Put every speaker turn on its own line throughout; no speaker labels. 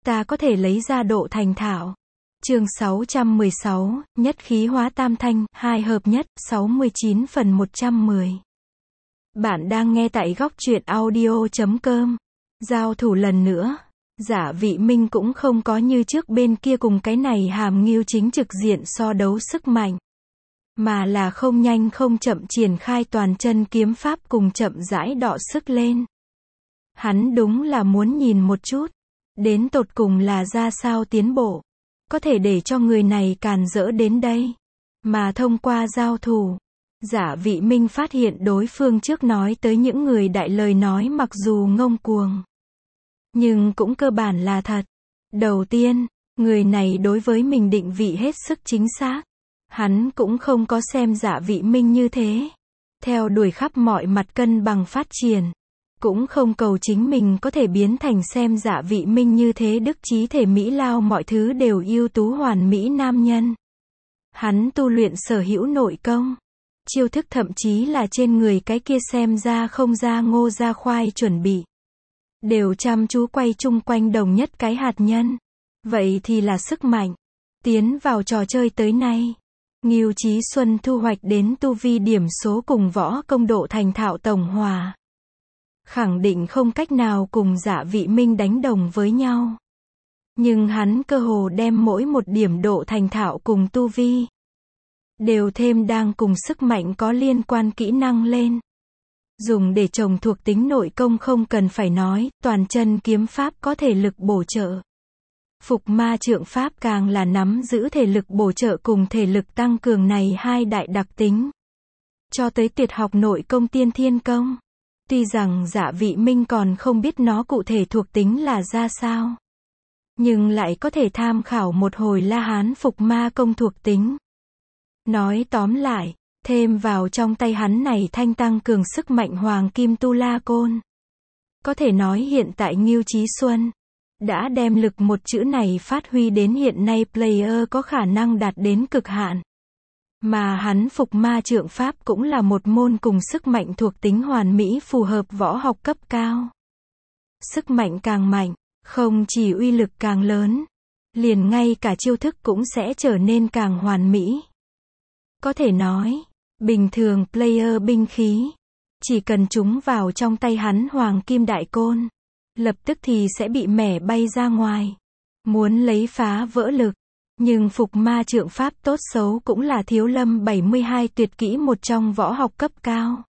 ta có thể lấy ra độ thành thạo. Chương 616, nhất khí hóa tam thanh, hai hợp nhất, 69 phần 110. Bạn đang nghe tại góc truyện audio.com. Giao thủ lần nữa. Giả Vị Minh cũng không có như trước bên kia cùng cái này Hàm Ngưu chính trực diện so đấu sức mạnh. Mà là không nhanh không chậm triển khai toàn chân kiếm pháp cùng chậm rãi đọ sức lên. Hắn đúng là muốn nhìn một chút. Đến tột cùng là ra sao tiến bộ. Có thể để cho người này càn rỡ đến đây. Mà thông qua giao thủ. Giả Vị Minh phát hiện đối phương trước nói tới những người đại lời nói mặc dù ngông cuồng. Nhưng cũng cơ bản là thật. Đầu tiên, người này đối với mình định vị hết sức chính xác. Hắn cũng không có xem Giả Vị Minh như thế. Theo đuổi khắp mọi mặt cân bằng phát triển. Cũng không cầu chính mình có thể biến thành xem Giả Vị Minh như thế đức trí thể mỹ lao mọi thứ đều ưu tú hoàn mỹ nam nhân. Hắn tu luyện sở hữu nội công. Chiêu thức thậm chí là trên người cái kia xem ra không ra ngô ra khoai chuẩn bị. Đều chăm chú quay chung quanh đồng nhất cái hạt nhân. Vậy thì là sức mạnh. Tiến vào trò chơi tới nay. Ngưu Chí Xuân thu hoạch đến tu vi điểm số cùng võ công độ thành thạo tổng hòa. Khẳng định không cách nào cùng Giả Vị Minh đánh đồng với nhau. Nhưng hắn cơ hồ đem mỗi một điểm độ thành thạo cùng tu vi. Đều thêm đang cùng sức mạnh có liên quan kỹ năng lên. Dùng để trồng thuộc tính nội công không cần phải nói, toàn chân kiếm pháp có thể lực bổ trợ. Phục ma trượng pháp càng là nắm giữ thể lực bổ trợ cùng thể lực tăng cường này hai đại đặc tính. Cho tới tuyệt học nội công tiên thiên công. Tuy rằng Giả Vị Minh còn không biết nó cụ thể thuộc tính là ra sao. Nhưng lại có thể tham khảo một hồi La Hán phục ma công thuộc tính. Nói tóm lại, thêm vào trong tay hắn này thanh tăng cường sức mạnh hoàng kim tu la côn. Có thể nói hiện tại Ngưu Chí Xuân đã đem lực một chữ này phát huy đến hiện nay player có khả năng đạt đến cực hạn. Mà hắn phục ma trượng pháp cũng là một môn cùng sức mạnh thuộc tính hoàn mỹ phù hợp võ học cấp cao. Sức mạnh càng mạnh, không chỉ uy lực càng lớn, liền ngay cả chiêu thức cũng sẽ trở nên càng hoàn mỹ. Có thể nói, bình thường player binh khí, chỉ cần chúng vào trong tay hắn hoàng kim đại côn, lập tức thì sẽ bị mẻ bay ra ngoài. Muốn lấy phá vỡ lực. Nhưng phục ma trượng pháp tốt xấu cũng là Thiếu Lâm 72 tuyệt kỹ một trong võ học cấp cao.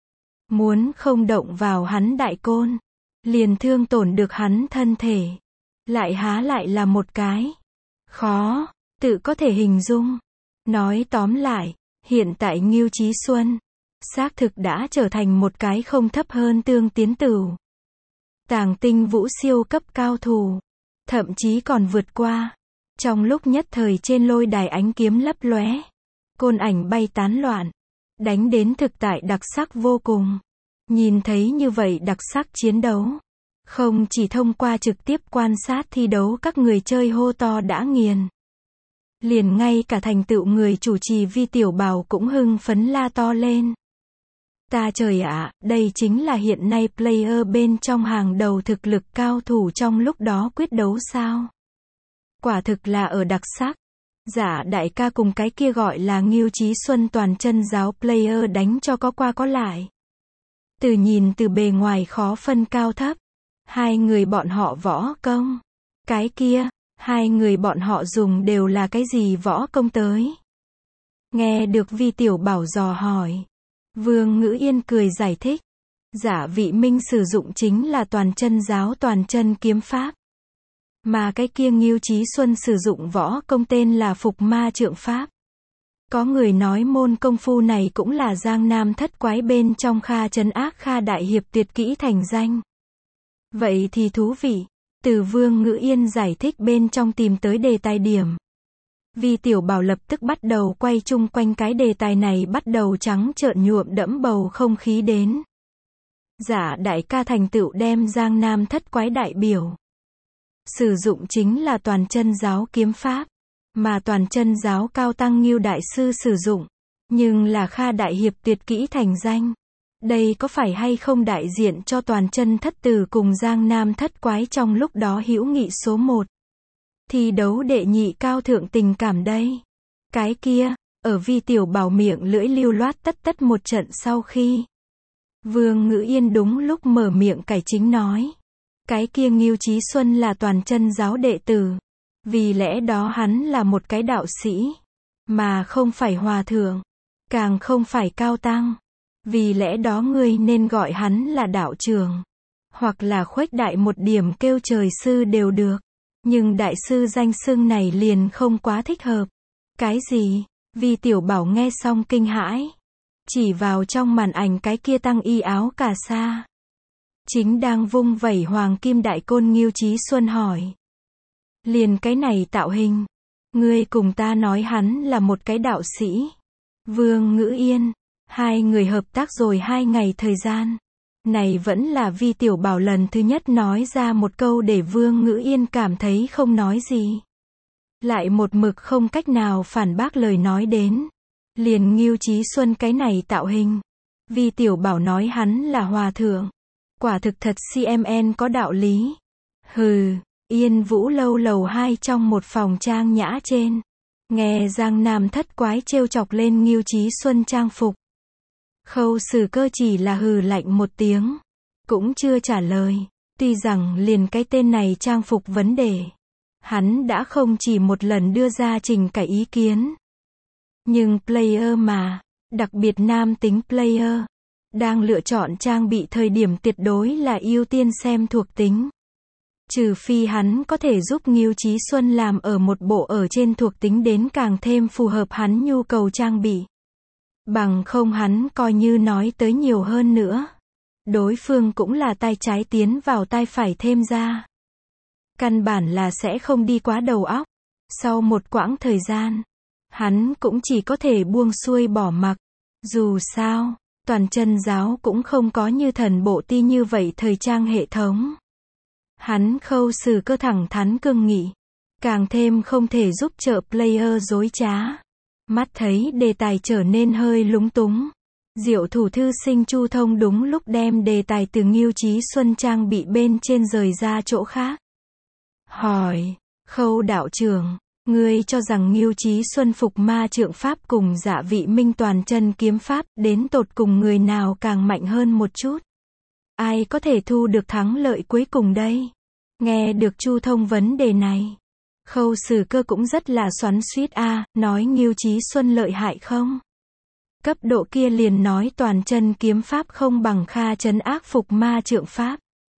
Muốn không động vào hắn đại côn, liền thương tổn được hắn thân thể. Lại há lại là một cái khó, tự có thể hình dung. Nói tóm lại, hiện tại Ngưu Chí Xuân, xác thực đã trở thành một cái không thấp hơn Tương Tiến Tửu. Tàng tinh vũ siêu cấp cao thủ. Thậm chí còn vượt qua. Trong lúc nhất thời trên lôi đài ánh kiếm lấp lóe, côn ảnh bay tán loạn, đánh đến thực tại đặc sắc vô cùng. Nhìn thấy như vậy đặc sắc chiến đấu, không chỉ thông qua trực tiếp quan sát thi đấu các người chơi hô to đã nghiền. Liền ngay cả thành tựu người chủ trì Vi Tiểu Bảo cũng hưng phấn la to lên. Ta trời ạ, đây chính là hiện nay player bên trong hàng đầu thực lực cao thủ trong lúc đó quyết đấu sao? Quả thực là ở đặc sắc. Giả đại ca cùng cái kia gọi là Ngưu Chí Xuân toàn chân giáo player đánh cho có qua có lại. Từ nhìn từ bề ngoài khó phân cao thấp. Hai người bọn họ võ công. Cái kia, hai người bọn họ dùng đều là cái gì võ công tới? Nghe được Vi Tiểu Bảo dò hỏi. Vương Ngữ Yên cười giải thích. Giả Vị Minh sử dụng chính là toàn chân giáo toàn chân kiếm pháp. Mà cái kia Ngưu Chí Xuân sử dụng võ công tên là phục ma trượng pháp. Có người nói môn công phu này cũng là Giang Nam thất quái bên trong Kha trấn ác Kha đại hiệp tuyệt kỹ thành danh. Vậy thì thú vị. Từ Vương Ngữ Yên giải thích bên trong tìm tới đề tài điểm. Vi Tiểu Bảo lập tức bắt đầu quay chung quanh cái đề tài này bắt đầu trắng trợn nhuộm đẫm bầu không khí đến. Giả đại ca thành tựu đem Giang Nam thất quái đại biểu. Sử dụng chính là toàn chân giáo kiếm pháp. Mà toàn chân giáo cao tăng Ngưu đại sư sử dụng. Nhưng là Kha đại hiệp tuyệt kỹ thành danh. Đây có phải hay không đại diện cho toàn chân thất tử cùng Giang Nam thất quái trong lúc đó hữu nghị số 1. Thi đấu đệ nhị cao thượng tình cảm đây. Cái kia, ở Vi Tiểu Bảo miệng lưỡi lưu loát tất một trận sau khi Vương Ngữ Yên đúng lúc mở miệng cải chính nói. Cái kia Ngưu Chí Xuân là toàn chân giáo đệ tử. Vì lẽ đó hắn là một cái đạo sĩ. Mà không phải hòa thượng. Càng không phải cao tăng. Vì lẽ đó ngươi nên gọi hắn là đạo trưởng. Hoặc là khuếch đại một điểm kêu trời sư đều được. Nhưng đại sư danh xưng này liền không quá thích hợp. Cái gì? Vi Tiểu Bảo nghe xong kinh hãi. Chỉ vào trong màn ảnh cái kia tăng y áo cà sa. Chính đang vung vẩy hoàng kim đại côn Ngưu Chí Xuân hỏi. Liền cái này tạo hình. Ngươi cùng ta nói hắn là một cái đạo sĩ. Vương Ngữ Yên. Hai người hợp tác rồi 2 ngày thời gian. Này vẫn là Vi Tiểu Bảo lần thứ nhất nói ra một câu để Vương Ngữ Yên cảm thấy không nói gì. Lại một mực không cách nào phản bác lời nói đến. Liền Ngưu Chí Xuân cái này tạo hình. Vi Tiểu Bảo nói hắn là hòa thượng. Quả thực thật CMN có đạo lý. Hừ, Yên Vũ lâu lầu 2 trong một phòng trang nhã trên. Nghe Giang Nam thất quái trêu chọc lên Ngưu Chí Xuân trang phục. Khâu Sử Cơ chỉ là hừ lạnh một tiếng. Cũng chưa trả lời. Tuy rằng liền cái tên này trang phục vấn đề. Hắn đã không chỉ một lần đưa ra trình cải ý kiến. Nhưng player mà, đặc biệt nam tính player, đang lựa chọn trang bị thời điểm tuyệt đối là ưu tiên xem thuộc tính. Trừ phi hắn có thể giúp Ngưu Chí Xuân làm ở một bộ ở trên thuộc tính đến càng thêm phù hợp hắn nhu cầu trang bị. Bằng không hắn coi như nói tới nhiều hơn nữa. Đối phương cũng là tay trái tiến vào tay phải thêm ra. Căn bản là sẽ không đi quá đầu óc. Sau một quãng thời gian, hắn cũng chỉ có thể buông xuôi bỏ mặc. Dù sao, toàn chân giáo cũng không có như Thần Bộ Ti như vậy thời trang hệ thống. Hắn Khâu Sử Cơ thẳng thắn cương nghị. Càng thêm không thể giúp trợ player dối trá. Mắt thấy đề tài trở nên hơi lúng túng. Diệu thủ thư sinh Chu Thông đúng lúc đem đề tài từ Ngưu Chí Xuân trang bị bên trên rời ra chỗ khác. Hỏi, Khâu đạo trưởng, ngươi cho rằng Ngưu Chí Xuân phục ma trượng pháp cùng Dạ Vị Minh toàn chân kiếm pháp đến tột cùng người nào càng mạnh hơn một chút? Ai có thể thu được thắng lợi cuối cùng đây? Nghe được Chu Thông vấn đề này. Khâu Sử Cơ cũng rất là xoắn xuýt nói Ngưu Chí Xuân lợi hại không? Cấp độ kia liền nói toàn chân kiếm pháp không bằng Kha trấn ác phục ma trượng pháp.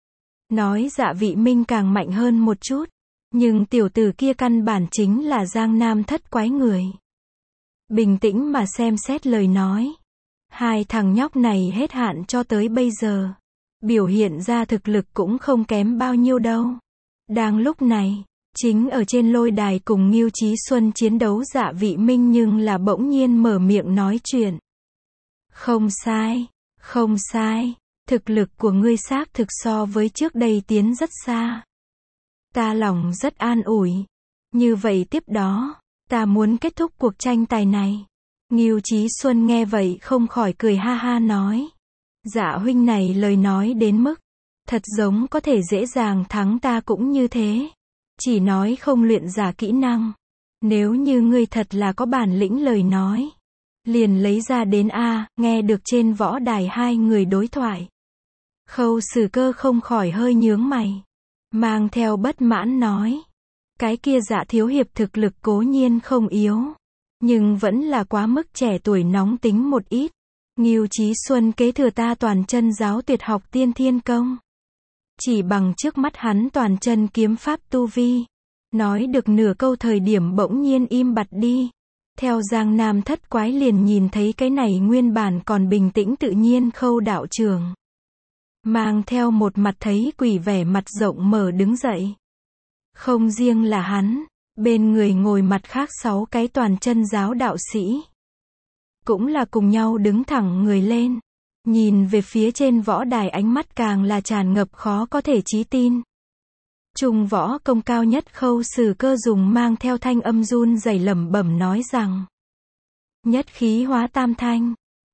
Nói Dạ Vị Minh càng mạnh hơn một chút. Nhưng tiểu tử kia căn bản chính là Giang Nam thất quái người. Bình tĩnh mà xem xét lời nói. Hai thằng nhóc này hết hạn cho tới bây giờ. Biểu hiện ra thực lực cũng không kém bao nhiêu đâu. Đang lúc này, chính ở trên lôi đài cùng Ngưu Chí Xuân chiến đấu Dạ Vị Minh nhưng là bỗng nhiên mở miệng nói chuyện. Không sai, không sai. Thực lực của ngươi xác thực so với trước đây tiến rất xa. Ta lòng rất an ủi. Như vậy tiếp đó, ta muốn kết thúc cuộc tranh tài này. Ngưu Chí Xuân nghe vậy không khỏi cười ha ha nói. Dạ huynh này lời nói đến mức, thật giống có thể dễ dàng thắng ta cũng như thế. Chỉ nói không luyện giả kỹ năng. Nếu như ngươi thật là có bản lĩnh lời nói. Liền lấy ra đến nghe được trên võ đài hai người đối thoại. Khâu Sử Cơ không khỏi hơi nhướng mày. Mang theo bất mãn nói. Cái kia Dạ thiếu hiệp thực lực cố nhiên không yếu. Nhưng vẫn là quá mức trẻ tuổi nóng tính một ít. Ngưu Chí Xuân kế thừa ta toàn chân giáo tuyệt học tiên thiên công. Chỉ bằng trước mắt hắn toàn chân kiếm pháp tu vi. Nói được nửa câu thời điểm bỗng nhiên im bặt đi. Theo Giang Nam thất quái liền nhìn thấy cái này nguyên bản còn bình tĩnh tự nhiên Khâu đạo trưởng. Mang theo một mặt thấy quỷ vẻ mặt rộng mở đứng dậy. Không riêng là hắn, bên người ngồi mặt khác 6 cái toàn chân giáo đạo sĩ. Cũng là cùng nhau đứng thẳng người lên. Nhìn về phía trên võ đài ánh mắt càng là tràn ngập khó có thể chí tin. Trung võ công cao nhất Khâu Sử Cơ dùng mang theo thanh âm run rẩy lẩm bẩm nói rằng. Nhất khí hóa tam thanh.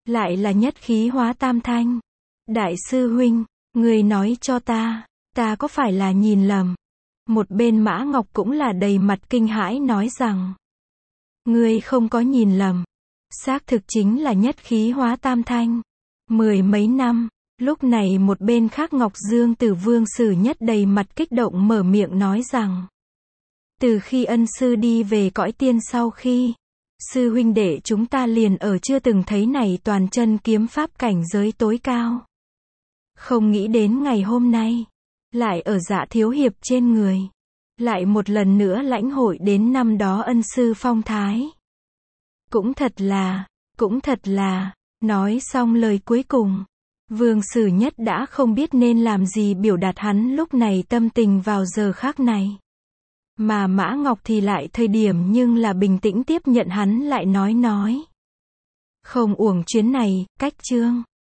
Lại là nhất khí hóa tam thanh. Đại sư huynh, người nói cho ta có phải là nhìn lầm? Một bên Mã Ngọc cũng là đầy mặt kinh hãi nói rằng, ngươi không có nhìn lầm. Xác thực chính là nhất khí hóa tam thanh. Mười mấy năm, lúc này một bên khác Ngọc Dương Tử Vương Sử Nhất đầy mặt kích động mở miệng nói rằng, từ khi ân sư đi về cõi tiên sau khi, sư huynh đệ chúng ta liền ở chưa từng thấy này toàn chân kiếm pháp cảnh giới tối cao. Không nghĩ đến ngày hôm nay, lại ở Dạ thiếu hiệp trên người, lại một lần nữa lãnh hội đến năm đó ân sư phong thái. Cũng thật là, nói xong lời cuối cùng, Vương Sử Nhất đã không biết nên làm gì biểu đạt hắn lúc này tâm tình vào giờ khác này. Mà Mã Ngọc thì lại thời điểm nhưng là bình tĩnh tiếp nhận hắn lại nói. Không uổng chuyến này, cách chương.